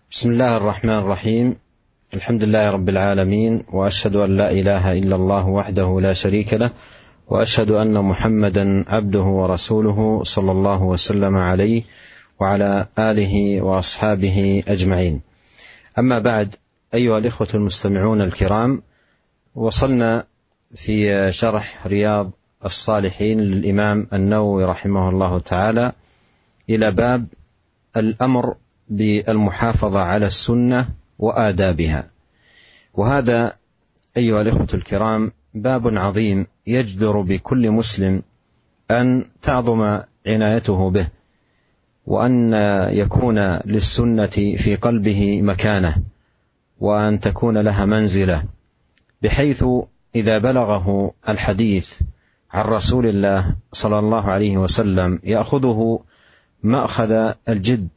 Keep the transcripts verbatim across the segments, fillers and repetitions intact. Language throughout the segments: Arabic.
بسم الله الرحمن الرحيم. الحمد لله رب العالمين، وأشهد أن لا إله إلا الله وحده لا شريك له، وأشهد أن محمدا عبده ورسوله صلى الله وسلم عليه وعلى آله وأصحابه أجمعين. أما بعد، أيها الإخوة المستمعون الكرام، وصلنا في شرح رياض الصالحين للإمام النووي رحمه الله تعالى إلى باب الأمر بالمحافظة على السنة وآدابها. وهذا أيها الإخوة الكرام باب عظيم يجدر بكل مسلم أن تعظم عنايته به، وأن يكون للسنة في قلبه مكانة، وأن تكون لها منزلة، بحيث إذا بلغه الحديث عن رسول الله صلى الله عليه وسلم يأخذه مأخذ الجد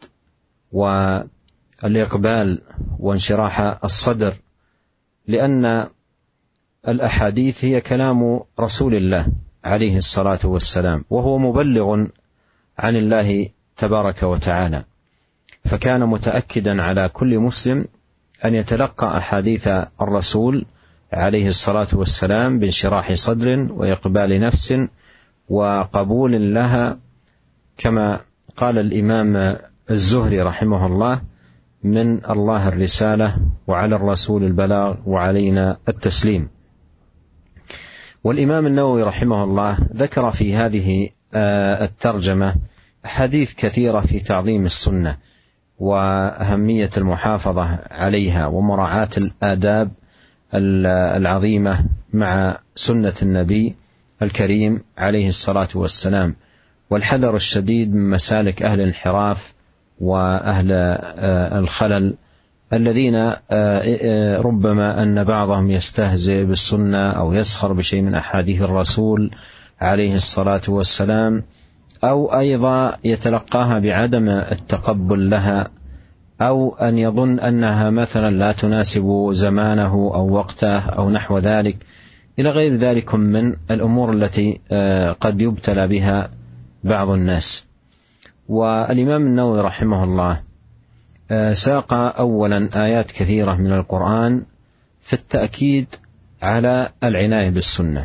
والإقبال وانشراح الصدر، لأن الأحاديث هي كلام رسول الله عليه الصلاة والسلام، وهو مبلغ عن الله تبارك وتعالى، فكان متأكدا على كل مسلم أن يتلقى أحاديث الرسول عليه الصلاة والسلام بانشراح صدر وإقبال نفس وقبول لها، كما قال الإمام الزهري رحمه الله: من الله الرسالة، وعلى الرسول البلاغ، وعلينا التسليم. والإمام النووي رحمه الله ذكر في هذه الترجمة حديث كثيرة في تعظيم السنة وأهمية المحافظة عليها ومراعاة الآداب العظيمة مع سنة النبي الكريم عليه الصلاة والسلام، والحذر الشديد من مسالك أهل الانحراف وأهل الخلل الذين ربما أن بعضهم يستهزئ بالسنة أو يسخر بشيء من أحاديث الرسول عليه الصلاة والسلام، أو أيضا يتلقاها بعدم التقبل لها، أو أن يظن أنها مثلا لا تناسب زمانه أو وقته أو نحو ذلك، إلى غير ذلك من الأمور التي قد يبتلى بها بعض الناس. والإمام النووي رحمه الله ساق أولا آيات كثيرة من القرآن في التأكيد على العناية بالسنة،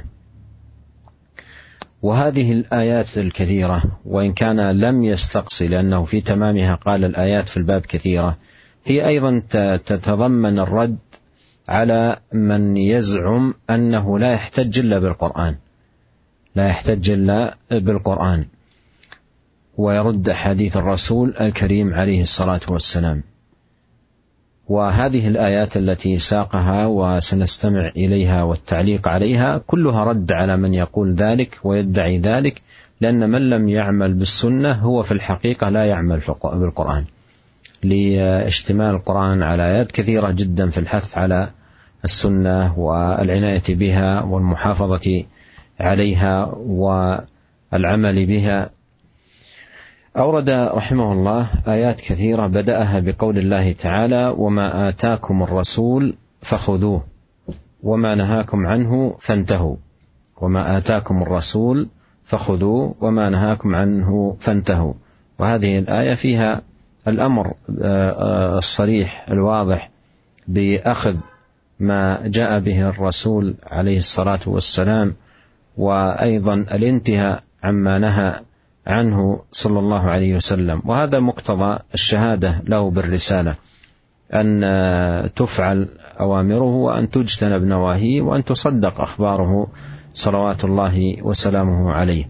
وهذه الآيات الكثيرة وإن كان لم يستقصي لأنه في تمامها قال الآيات في الباب كثيرة، هي أيضا تتضمن الرد على من يزعم أنه لا يحتج إلا بالقرآن لا يحتج إلا بالقرآن ويرد حديث الرسول الكريم عليه الصلاة والسلام. وهذه الآيات التي ساقها وسنستمع إليها والتعليق عليها كلها رد على من يقول ذلك ويدعي ذلك، لأن من لم يعمل بالسنة هو في الحقيقة لا يعمل بالقرآن، لاشتمال القرآن على آيات كثيرة جدا في الحث على السنة والعناية بها والمحافظة عليها والعمل بها. أورد رحمه الله آيات كثيرة بدأها بقول الله تعالى: وما آتاكم الرسول فخذوه وما نهاكم عنه فانتهوا وما آتاكم الرسول فخذوه وما نهاكم عنه فانتهوا. وهذه الآية فيها الأمر الصريح الواضح بأخذ ما جاء به الرسول عليه الصلاة والسلام، وأيضا الانتهاء عما نهى عنه صلى الله عليه وسلم. وهذا مقتضى الشهادة له بالرسالة، أن تفعل أوامره وأن تجتنب نواهيه وأن تصدق أخباره صلوات الله وسلامه عليه.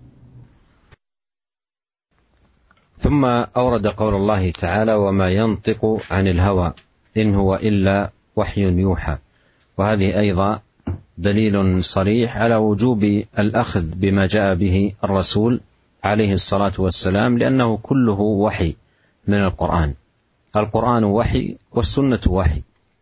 ثم أورد قول الله تعالى: وما ينطق عن الهوى إن هو إلا وحي يوحى. وهذه أيضا دليل صريح على وجوب الأخذ بما جاء به الرسول عليه الصلاة والسلام، لأنه كله وحي من القرآن. القرآن وحي والسنة وحي،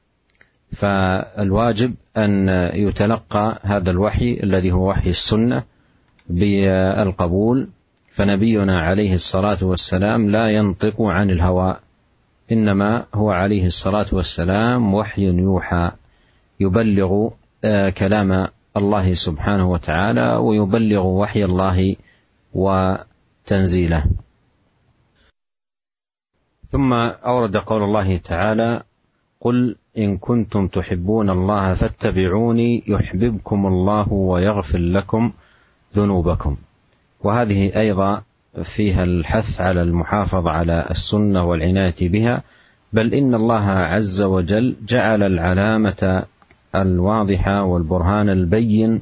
فالواجب أن يتلقى هذا الوحي الذي هو وحي السنة بالقبول. فنبينا عليه الصلاة والسلام لا ينطق عن الهوى، إنما هو عليه الصلاة والسلام وحي يوحى، يبلغ كلام الله سبحانه وتعالى ويبلغ وحي الله وتنزيله. ثم أورد قول الله تعالى: قل إن كنتم تحبون الله فاتبعوني يحببكم الله ويغفر لكم ذنوبكم. وهذه أيضا فيها الحث على المحافظة على السنة والعناية بها، بل إن الله عز وجل جعل العلامة الواضحة والبرهان البين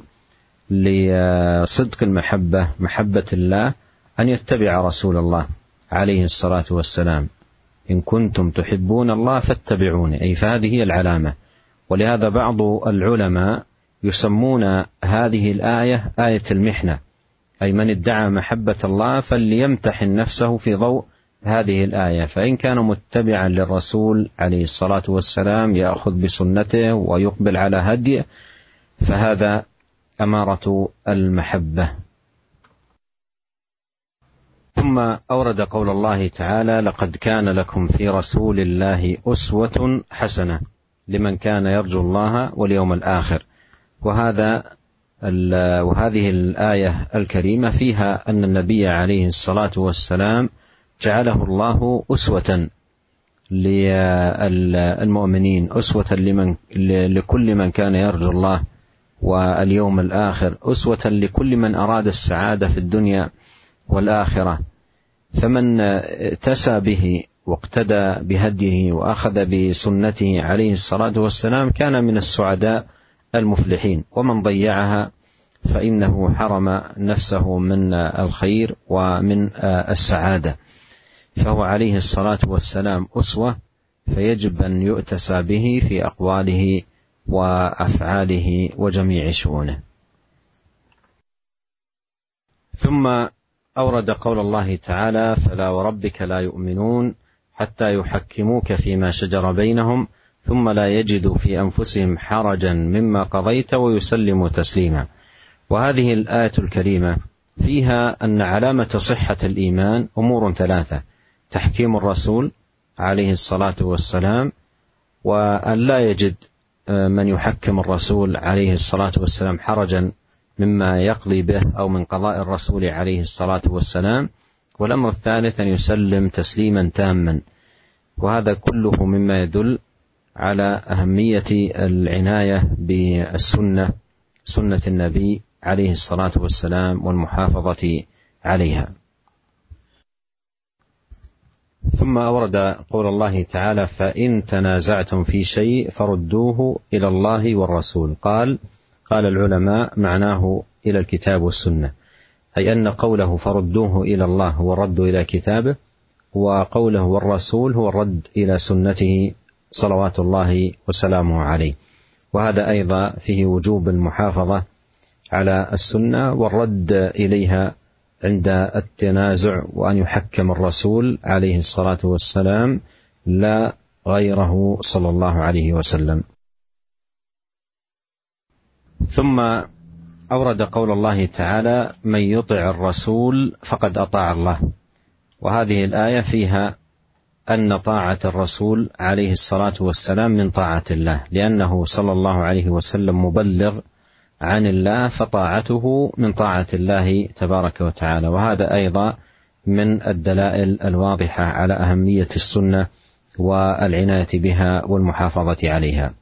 لصدق المحبة، محبة الله، أن يتبع رسول الله عليه الصلاة والسلام. إن كنتم تحبون الله فاتبعوني، أي فهذه هي العلامة. ولهذا بعض العلماء يسمون هذه الآية آية المحنة، أي من ادعى محبة الله فليمتحن نفسه في ضوء هذه الآية، فإن كان متبعا للرسول عليه الصلاة والسلام يأخذ بسنته ويقبل على هديه فهذا أمارة المحبة. ثم أورد قول الله تعالى: لقد كان لكم في رسول الله أسوة حسنة لمن كان يرجو الله واليوم الآخر. وهذا وهذه الآية الكريمة فيها أن النبي عليه الصلاة والسلام جعله الله أسوة للمؤمنين، أسوة لمن لكل من كان يرجو الله واليوم الآخر، أسوة لكل من أراد السعادة في الدنيا والآخرة. فمن تسى به واقتدى بهديه وأخذ بسنته عليه الصلاة والسلام كان من السعداء المفلحين، ومن ضيعها فإنه حرم نفسه من الخير ومن السعادة. فهو عليه الصلاة والسلام أسوة، فيجب أن يؤتسى به في أقواله وأفعاله وجميع شؤونه. ثم أورد قول الله تعالى: فلا وربك لا يؤمنون حتى يحكموك فيما شجر بينهم ثم لا يجدوا في أنفسهم حرجا مما قضيت ويسلموا تسليما. وهذه الآية الكريمة فيها أن علامة صحة الإيمان أمور ثلاثة: تحكيم الرسول عليه الصلاة والسلام، وأن لا يجد من يحكم الرسول عليه الصلاة والسلام حرجا مما يقضي به أو من قضاء الرسول عليه الصلاة والسلام. والأمر الثالث أن يسلم تسليما تاما. وهذا كله مما يدل على أهمية العناية بالسنة، سنة النبي عليه الصلاة والسلام، والمحافظة عليها. ثم أورد قول الله تعالى: فإن تنازعتم في شيء فردوه إلى الله والرسول. قال قال العلماء معناه إلى الكتاب والسنة، أي أن قوله فردوه إلى الله هو الرد إلى كتابه، وقوله والرسول هو الرد إلى سنته صلوات الله وسلامه عليه. وهذا أيضا فيه وجوب المحافظة على السنة والرد إليها عند التنازع، وأن يحكم الرسول عليه الصلاة والسلام لا غيره صلى الله عليه وسلم. ثم أورد قول الله تعالى: من يطع الرسول فقد أطاع الله. وهذه الآية فيها أن طاعة الرسول عليه الصلاة والسلام من طاعة الله، لأنه صلى الله عليه وسلم مبلغ عن الله، فطاعته من طاعة الله تبارك وتعالى. وهذا أيضا من الدلائل الواضحة على أهمية السنة والعناية بها والمحافظة عليها.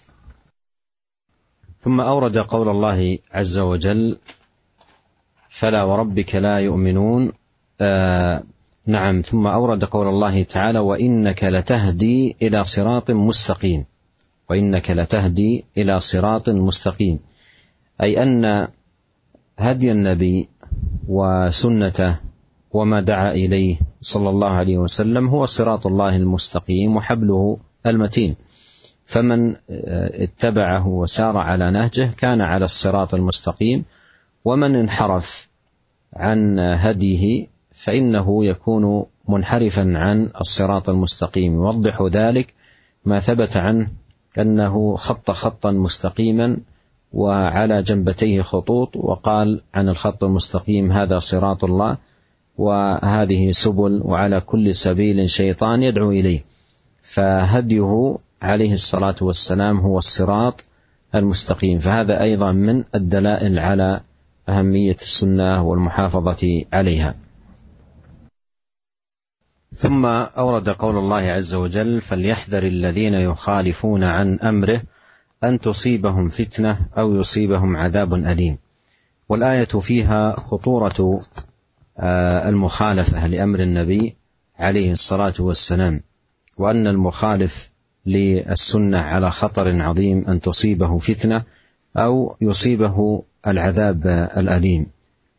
ثم أورد قول الله عز وجل: فلا وربك لا يؤمنون. آه نعم. ثم أورد قول الله تعالى: وإنك لتهدي إلى صراط مستقيم. وإنك لتهدي إلى صراط مستقيم، أي أن هدي النبي وسنته وما دعا إليه صلى الله عليه وسلم هو صراط الله المستقيم وحبله المتين. فمن اتبعه وسار على نهجه كان على الصراط المستقيم، ومن انحرف عن هديه فإنه يكون منحرفا عن الصراط المستقيم. يوضح ذلك ما ثبت عنه أنه خط خطا مستقيما وعلى جنبتيه خطوط، وقال عن الخط المستقيم: هذا صراط الله وهذه سبل، وعلى كل سبيل شيطان يدعو إليه. فهديه عليه الصلاة والسلام هو الصراط المستقيم. فهذا أيضا من الدلائل على أهمية السنة والمحافظة عليها. ثم أورد قول الله عز وجل: فليحذر الذين يخالفون عن أمره أن تصيبهم فتنة أو يصيبهم عذاب أليم. والآية فيها خطورة المخالفة لأمر النبي عليه الصلاة والسلام، وأن المخالف للسنة على خطر عظيم أن تصيبه فتنة أو يصيبه العذاب الأليم.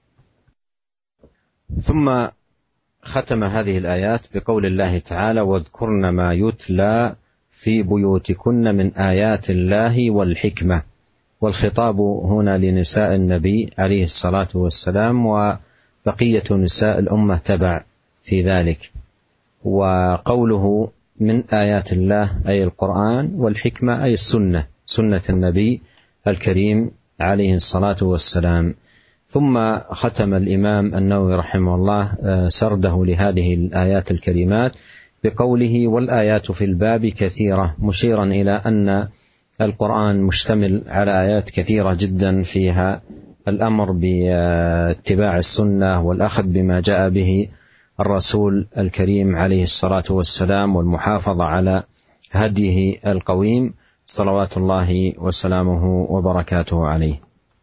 ثم ختم هذه الآيات بقول الله تعالى: واذكرن ما يتلى في بيوتكن من آيات الله والحكمة. والخطاب هنا لنساء النبي عليه الصلاة والسلام، وبقية نساء الأمة تبع في ذلك. وقوله من آيات الله أي القرآن، والحكمة أي السنة، سنة النبي الكريم عليه الصلاة والسلام. ثم ختم الإمام النووي رحمه الله سرده لهذه الآيات الكريمات بقوله: والآيات في الباب كثيرة، مشيرا إلى أن القرآن مشتمل على آيات كثيرة جدا فيها الأمر باتباع السنة والأخذ بما جاء به الرسول الكريم عليه الصلاة والسلام، والمحافظة على هديه القويم صلوات الله وسلامه وبركاته عليه.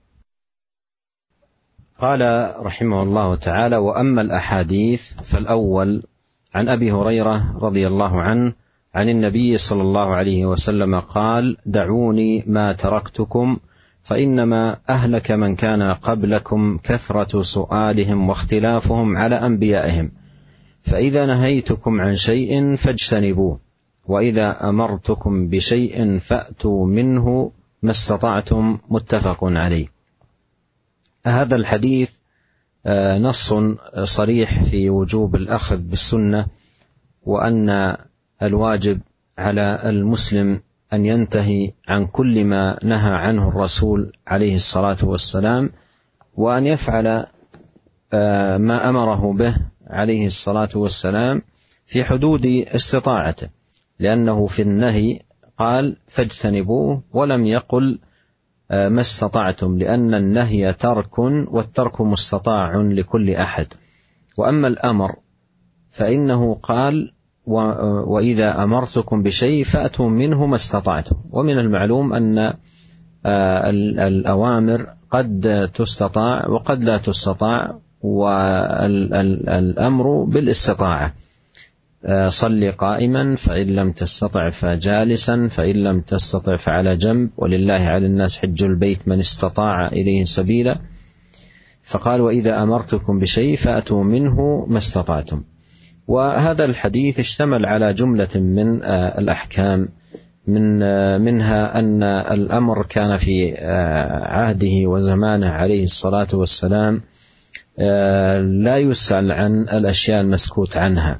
قال رحمه الله تعالى: وأما الأحاديث فالأول عن أبي هريرة رضي الله عنه عن النبي صلى الله عليه وسلم قال: دعوني ما تركتكم فإنما أهلك من كان قبلكم كثرة سؤالهم واختلافهم على أنبيائهم، فإذا نهيتكم عن شيء فاجتنبوه، وإذا أمرتكم بشيء فأتوا منه ما استطعتم. متفق عليه. هذا الحديث نص صريح في وجوب الأخذ بالسنة، وأن الواجب على المسلم أن ينتهي عن كل ما نهى عنه الرسول عليه الصلاة والسلام، وأن يفعل ما أمره به عليه الصلاة والسلام في حدود استطاعته، لأنه في النهي قال فاجتنبوه ولم يقل ما استطعتم، لأن النهي ترك، والترك مستطاع لكل أحد. وأما الأمر فإنه قال: وإذا أمرتكم بشيء فأتوا منه ما استطعتم. ومن المعلوم أن الأوامر قد تستطاع وقد لا تستطاع، والأمر بالاستطاعة: صل قائما، فإن لم تستطع فجالسا، فإن لم تستطع فعلى جنب، ولله على الناس حج البيت من استطاع إليه سبيلا. فقال: وإذا أمرتكم بشيء فأتوا منه ما استطعتم. وهذا الحديث اشتمل على جملة من الأحكام، من منها أن الأمر كان في عهده وزمانه عليه الصلاة والسلام لا يسأل عن الأشياء المسكوت عنها،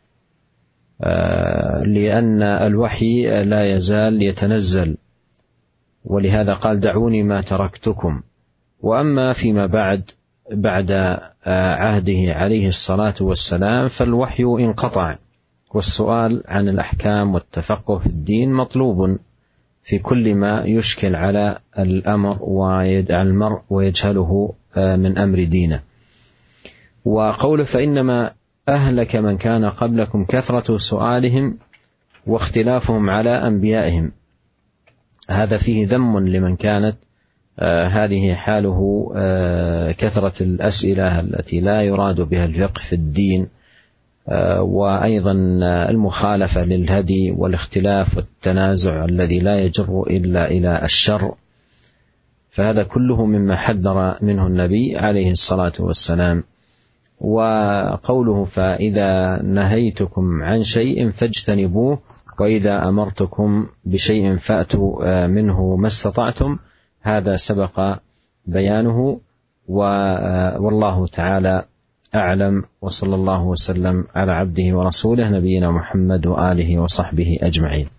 لأن الوحي لا يزال يتنزل، ولهذا قال: دعوني ما تركتكم. وأما فيما بعد بعد عهده عليه الصلاة والسلام فالوحي انقطع، والسؤال عن الأحكام والتفقه في الدين مطلوب في كل ما يشكل على الأمر ويدعى المرء ويجهله من أمر دينه. وقوله: فإنما أهلك من كان قبلكم كثرة سؤالهم واختلافهم على أنبيائهم، هذا فيه ذم لمن كانت آه هذه حاله آه كثرة الأسئلة التي لا يراد بها الفقه في الدين، آه وأيضا المخالفة للهدي والاختلاف والتنازع الذي لا يجر إلا إلى الشر. فهذا كله مما حذر منه النبي عليه الصلاة والسلام. وقوله: فإذا نهيتكم عن شيء فاجتنبوه، وإذا أمرتكم بشيء فأتوا منه ما استطعتم، هذا سبق بيانه. والله تعالى أعلم، وصلى الله وسلم على عبده ورسوله نبينا محمد وآله وصحبه أجمعين.